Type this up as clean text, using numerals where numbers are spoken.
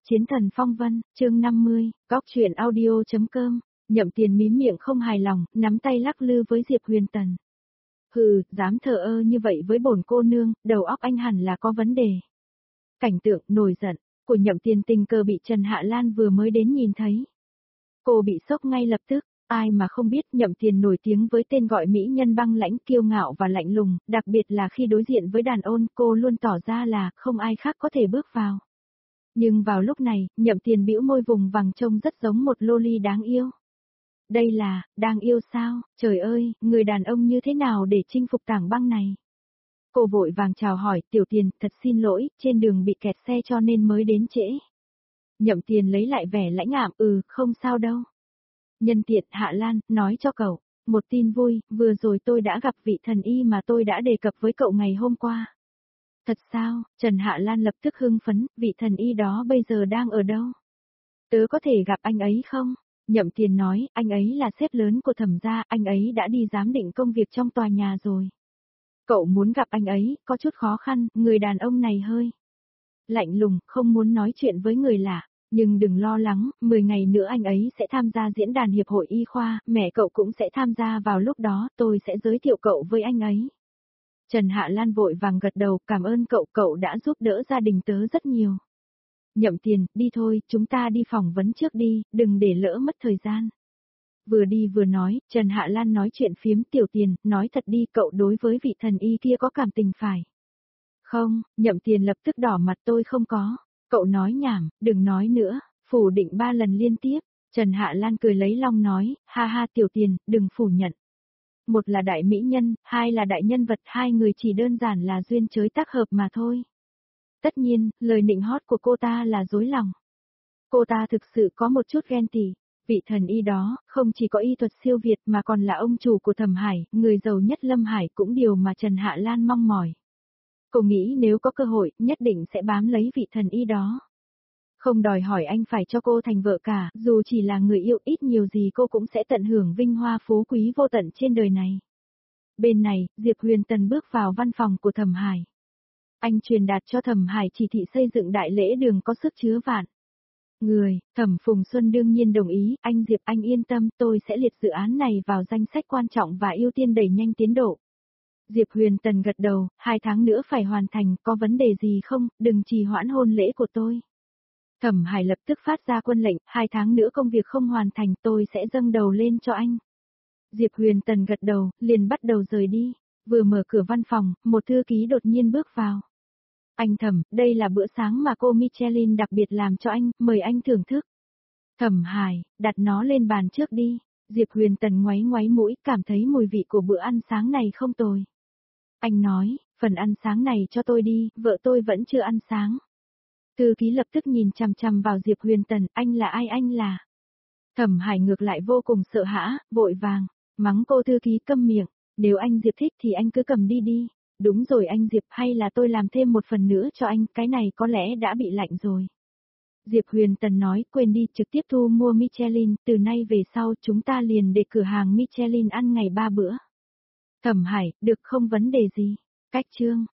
Chiến thần phong vân, chương 50, góc truyện audio.com, Nhậm Tiền mím miệng không hài lòng, nắm tay lắc lư với Diệp Huyền Tần. Hừ, dám thờ ơ như vậy với bổn cô nương, đầu óc anh hẳn là có vấn đề. Cảnh tượng nổi giận của Nhậm Tiền tình cờ bị Trần Hạ Lan vừa mới đến nhìn thấy. Cô bị sốc ngay lập tức, ai mà không biết Nhậm Tiền nổi tiếng với tên gọi mỹ nhân băng lãnh, kiêu ngạo và lạnh lùng, đặc biệt là khi đối diện với đàn ôn, cô luôn tỏ ra là không ai khác có thể bước vào. Nhưng vào lúc này, Nhậm Tiền bĩu môi vùng vằng trông rất giống một loli đáng yêu. Đây là, đang yêu sao, trời ơi, người đàn ông như thế nào để chinh phục tảng băng này? Cô vội vàng chào hỏi, Tiểu Tiền, thật xin lỗi, trên đường bị kẹt xe cho nên mới đến trễ. Nhậm Tiền lấy lại vẻ lãnh đạm, không sao đâu. Nhân tiện Hạ Lan, nói cho cậu, một tin vui, vừa rồi tôi đã gặp vị thần y mà tôi đã đề cập với cậu ngày hôm qua. Thật sao, Trần Hạ Lan lập tức hưng phấn, vị thần y đó bây giờ đang ở đâu? Tớ có thể gặp anh ấy không? Nhậm Tiền nói, anh ấy là sếp lớn của Thẩm gia, anh ấy đã đi giám định công việc trong tòa nhà rồi. Cậu muốn gặp anh ấy, có chút khó khăn, người đàn ông này hơi lạnh lùng, không muốn nói chuyện với người lạ. Nhưng đừng lo lắng, 10 ngày nữa anh ấy sẽ tham gia diễn đàn hiệp hội y khoa, mẹ cậu cũng sẽ tham gia vào lúc đó, tôi sẽ giới thiệu cậu với anh ấy. Trần Hạ Lan vội vàng gật đầu, cảm ơn cậu, cậu đã giúp đỡ gia đình tớ rất nhiều. Nhậm Tiền, đi thôi, chúng ta đi phỏng vấn trước đi, đừng để lỡ mất thời gian. Vừa đi vừa nói, Trần Hạ Lan nói chuyện phiếm, Tiểu Tiền, nói thật đi, cậu đối với vị thần y kia có cảm tình phải? Không, Nhậm Tiền lập tức đỏ mặt, tôi không có. Cậu nói nhảm, đừng nói nữa, phủ định 3 lần liên tiếp. Trần Hạ Lan cười lấy long nói, ha ha Tiểu Tiền, đừng phủ nhận. Một là đại mỹ nhân, hai là đại nhân vật, hai người chỉ đơn giản là duyên chới tác hợp mà thôi. Tất nhiên, lời nịnh hót của cô ta là dối lòng. Cô ta thực sự có một chút ghen tị. Vị thần y đó, không chỉ có y thuật siêu việt mà còn là ông chủ của Thẩm Hải, người giàu nhất Lâm Hải, cũng điều mà Trần Hạ Lan mong mỏi. Cô nghĩ nếu có cơ hội, nhất định sẽ bám lấy vị thần y đó. Không đòi hỏi anh phải cho cô thành vợ cả, dù chỉ là người yêu, ít nhiều gì cô cũng sẽ tận hưởng vinh hoa phú quý vô tận trên đời này. Bên này, Diệp Huyền Tần bước vào văn phòng của Thẩm Hải. Anh truyền đạt cho Thẩm Hải chỉ thị xây dựng đại lễ đường có sức chứa vạn người. Thẩm Phùng Xuân đương nhiên đồng ý, anh Diệp, anh yên tâm, tôi sẽ liệt dự án này vào danh sách quan trọng và ưu tiên đẩy nhanh tiến độ. Diệp Huyền Tần gật đầu, 2 tháng nữa phải hoàn thành, có vấn đề gì không, đừng trì hoãn hôn lễ của tôi. Thẩm Hải lập tức phát ra quân lệnh, 2 tháng nữa công việc không hoàn thành, tôi sẽ dâng đầu lên cho anh. Diệp Huyền Tần gật đầu, liền bắt đầu rời đi. Vừa mở cửa văn phòng, một thư ký đột nhiên bước vào. Anh Thẩm, đây là bữa sáng mà cô Michelin đặc biệt làm cho anh, mời anh thưởng thức. Thẩm Hải, đặt nó lên bàn trước đi. Diệp Huyền Tần ngoáy ngoáy mũi, cảm thấy mùi vị của bữa ăn sáng này không tồi. Anh nói, phần ăn sáng này cho tôi đi, vợ tôi vẫn chưa ăn sáng. Thư ký lập tức nhìn chằm chằm vào Diệp Huyền Tần, anh là ai, anh là? Thẩm Hải ngược lại vô cùng sợ hãi, vội vàng, mắng cô thư ký câm miệng, nếu anh Diệp thích thì anh cứ cầm đi đi. Đúng rồi anh Diệp, hay là tôi làm thêm một phần nữa cho anh, cái này có lẽ đã bị lạnh rồi. Diệp Huyền Tần nói, quên đi, trực tiếp thu mua Michelin, từ nay về sau chúng ta liền để cửa hàng Michelin ăn ngày 3 bữa. Thẩm Hải, được không vấn đề gì. Cách chương.